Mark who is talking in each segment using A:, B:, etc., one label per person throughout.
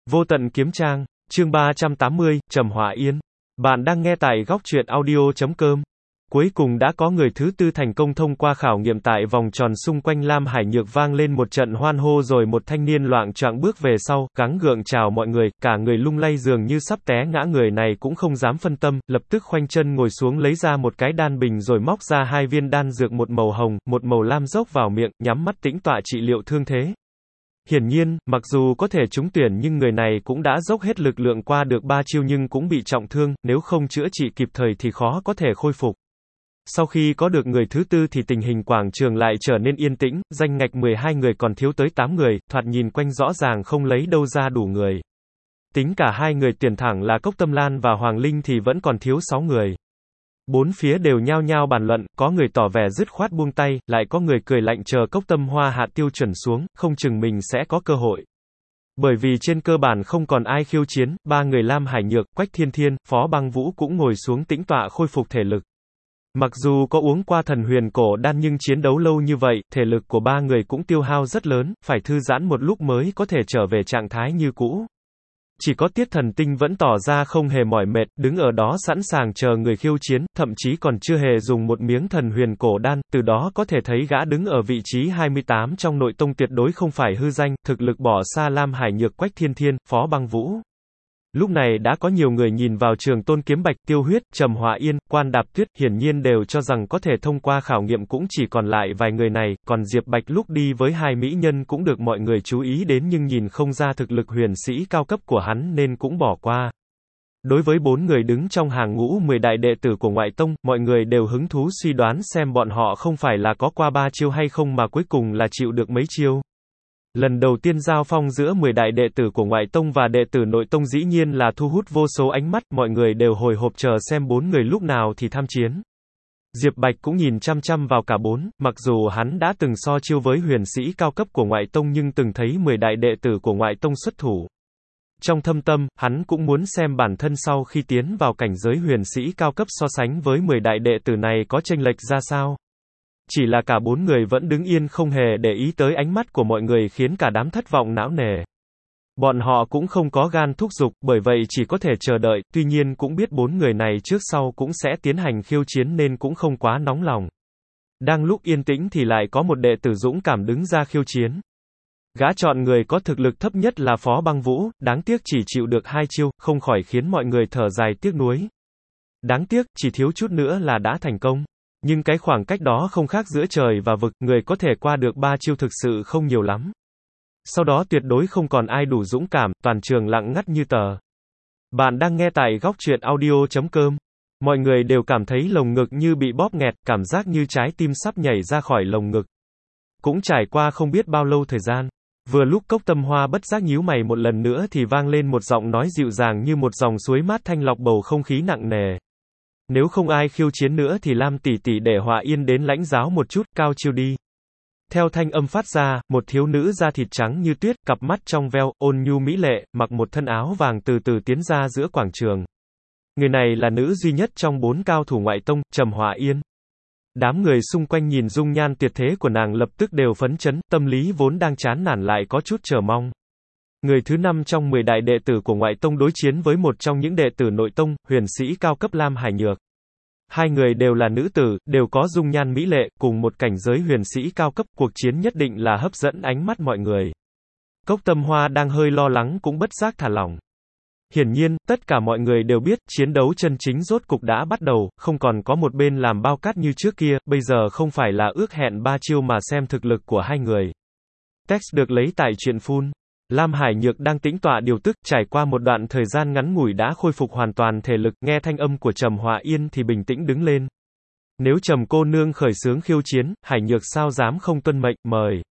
A: Vô tận kiếm trang, chương 380, Trầm Hỏa Yên. Bạn đang nghe tại góc truyện audio.com. Cuối cùng đã có người thứ tư thành công thông qua khảo nghiệm tại vòng tròn xung quanh Lam Hải Nhược vang lên một trận hoan hô rồi một thanh niên loạng choạng bước về sau, gắng gượng chào mọi người, cả người lung lay dường như sắp té ngã người này cũng không dám phân tâm, lập tức khoanh chân ngồi xuống lấy ra một cái đan bình rồi móc ra hai viên đan dược một màu hồng, một màu lam dốc vào miệng, nhắm mắt tĩnh tọa trị liệu thương thế. Hiển nhiên, mặc dù có thể trúng tuyển nhưng người này cũng đã dốc hết lực lượng qua được 3 chiêu nhưng cũng bị trọng thương, nếu không chữa trị kịp thời thì khó có thể khôi phục. Sau khi có được người thứ tư thì tình hình quảng trường lại trở nên yên tĩnh, danh ngạch 12 người còn thiếu tới 8 người, thoạt nhìn quanh rõ ràng không lấy đâu ra đủ người. Tính cả hai người tiền thẳng là Cốc Tâm Lan và Hoàng Linh thì vẫn còn thiếu 6 người. Bốn phía đều nhao nhao bàn luận, có người tỏ vẻ dứt khoát buông tay, lại có người cười lạnh chờ Cốc Tâm Hoa hạ tiêu chuẩn xuống, không chừng mình sẽ có cơ hội. Bởi vì trên cơ bản không còn ai khiêu chiến, ba người Lam Hải Nhược, Quách Thiên Thiên, Phó Băng Vũ cũng ngồi xuống tĩnh tọa khôi phục thể lực. Mặc dù có uống qua thần huyền cổ đan nhưng chiến đấu lâu như vậy, thể lực của ba người cũng tiêu hao rất lớn, phải thư giãn một lúc mới có thể trở về trạng thái như cũ. Chỉ có Tiết Thần Tinh vẫn tỏ ra không hề mỏi mệt, đứng ở đó sẵn sàng chờ người khiêu chiến, thậm chí còn chưa hề dùng một miếng thần huyền cổ đan, từ đó có thể thấy gã đứng ở vị trí 28 trong nội tông tuyệt đối không phải hư danh, thực lực bỏ xa Lam Hải Nhược, Quách Thiên Thiên, Phó Băng Vũ. Lúc này đã có nhiều người nhìn vào Trường Tôn Kiếm Bạch, Tiêu Huyết, Trầm Hỏa Yên, Quan Đạp Tuyết, hiển nhiên đều cho rằng có thể thông qua khảo nghiệm cũng chỉ còn lại vài người này, còn Diệp Bạch lúc đi với hai mỹ nhân cũng được mọi người chú ý đến nhưng nhìn không ra thực lực huyền sĩ cao cấp của hắn nên cũng bỏ qua. Đối với bốn người đứng trong hàng ngũ 10 đại đệ tử của ngoại tông, mọi người đều hứng thú suy đoán xem bọn họ không phải là có qua 3 chiêu hay không mà cuối cùng là chịu được mấy chiêu. Lần đầu tiên giao phong giữa 10 đại đệ tử của ngoại tông và đệ tử nội tông dĩ nhiên là thu hút vô số ánh mắt, mọi người đều hồi hộp chờ xem bốn người lúc nào thì tham chiến. Diệp Bạch cũng nhìn chăm chăm vào cả bốn, mặc dù hắn đã từng so chiêu với huyền sĩ cao cấp của ngoại tông nhưng từng thấy 10 đại đệ tử của ngoại tông xuất thủ. Trong thâm tâm, hắn cũng muốn xem bản thân sau khi tiến vào cảnh giới huyền sĩ cao cấp so sánh với 10 đại đệ tử này có chênh lệch ra sao. Chỉ là cả bốn người vẫn đứng yên không hề để ý tới ánh mắt của mọi người khiến cả đám thất vọng não nề. Bọn họ cũng không có gan thúc giục, bởi vậy chỉ có thể chờ đợi, tuy nhiên cũng biết bốn người này trước sau cũng sẽ tiến hành khiêu chiến nên cũng không quá nóng lòng. Đang lúc yên tĩnh thì lại có một đệ tử dũng cảm đứng ra khiêu chiến. Gã chọn người có thực lực thấp nhất là Phó Băng Vũ, đáng tiếc chỉ chịu được 2 chiêu, không khỏi khiến mọi người thở dài tiếc nuối. Đáng tiếc, chỉ thiếu chút nữa là đã thành công. Nhưng cái khoảng cách đó không khác giữa trời và vực, người có thể qua được 3 chiêu thực sự không nhiều lắm. Sau đó tuyệt đối không còn ai đủ dũng cảm, toàn trường lặng ngắt như tờ. Bạn đang nghe tại góc truyện audio.com. Mọi người đều cảm thấy lồng ngực như bị bóp nghẹt, cảm giác như trái tim sắp nhảy ra khỏi lồng ngực. Cũng trải qua không biết bao lâu thời gian. Vừa lúc Cốc Tâm Hoa bất giác nhíu mày một lần nữa thì vang lên một giọng nói dịu dàng như một dòng suối mát thanh lọc bầu không khí nặng nề. Nếu không ai khiêu chiến nữa thì Lam tỷ tỷ để Hỏa Yên đến lãnh giáo một chút, cao chiêu đi. Theo thanh âm phát ra, một thiếu nữ da thịt trắng như tuyết, cặp mắt trong veo, ôn nhu mỹ lệ, mặc một thân áo vàng từ từ tiến ra giữa quảng trường. Người này là nữ duy nhất trong 4 cao thủ ngoại tông, Trầm Hỏa Yên. Đám người xung quanh nhìn dung nhan tuyệt thế của nàng lập tức đều phấn chấn, tâm lý vốn đang chán nản lại có chút chờ mong. Người thứ 5 trong 10 đại đệ tử của ngoại tông đối chiến với một trong những đệ tử nội tông, huyền sĩ cao cấp Lam Hải Nhược. Hai người đều là nữ tử, đều có dung nhan mỹ lệ, cùng một cảnh giới huyền sĩ cao cấp, cuộc chiến nhất định là hấp dẫn ánh mắt mọi người. Cốc Tâm Hoa đang hơi lo lắng cũng bất giác thả lỏng. Hiển nhiên, tất cả mọi người đều biết, chiến đấu chân chính rốt cục đã bắt đầu, không còn có một bên làm bao cát như trước kia, bây giờ không phải là ước hẹn 3 chiêu mà xem thực lực của hai người. Text được lấy tại truyện Phun. Lam Hải Nhược đang tĩnh tọa điều tức, trải qua một đoạn thời gian ngắn ngủi đã khôi phục hoàn toàn thể lực, nghe thanh âm của Trầm Hỏa Yên thì bình tĩnh đứng lên. Nếu Trầm cô nương khởi xướng khiêu chiến, Hải Nhược sao dám không tuân mệnh, mời.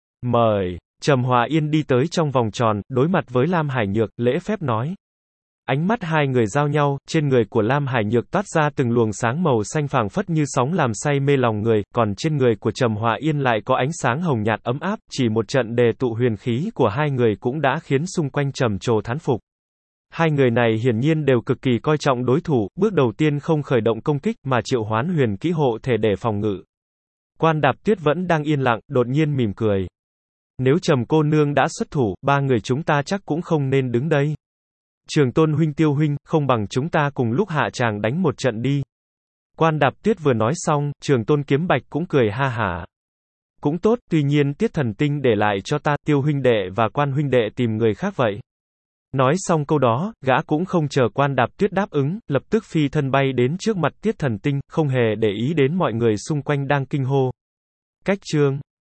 A: Mời. Trầm Hỏa Yên đi tới trong vòng tròn, đối mặt với Lam Hải Nhược, lễ phép nói. Ánh mắt hai người giao nhau, trên người của Lam Hải Nhược toát ra từng luồng sáng màu xanh phảng phất như sóng làm say mê lòng người, còn trên người của Trầm Hỏa Yên lại có ánh sáng hồng nhạt ấm áp, chỉ một trận đề tụ huyền khí của hai người cũng đã khiến xung quanh trầm trồ thán phục. Hai người này hiển nhiên đều cực kỳ coi trọng đối thủ, bước đầu tiên không khởi động công kích mà triệu hoán huyền kỹ hộ thể để phòng ngự. Quan Đạp Tuyết vẫn đang yên lặng, đột nhiên mỉm cười. Nếu Trầm cô nương đã xuất thủ, ba người chúng ta chắc cũng không nên đứng đây. Trường Tôn huynh Tiêu huynh, không bằng chúng ta cùng lúc hạ tràng đánh một trận đi. Quan Đạp Tuyết vừa nói xong, Trường Tôn Kiếm Bạch cũng cười ha hả. Cũng tốt, tuy nhiên Tiết Thần Tinh để lại cho ta, Tiêu huynh đệ và Quan huynh đệ tìm người khác vậy. Nói xong câu đó, gã cũng không chờ Quan Đạp Tuyết đáp ứng, lập tức phi thân bay đến trước mặt Tiết Thần Tinh, không hề để ý đến mọi người xung quanh đang kinh hô. Cách chương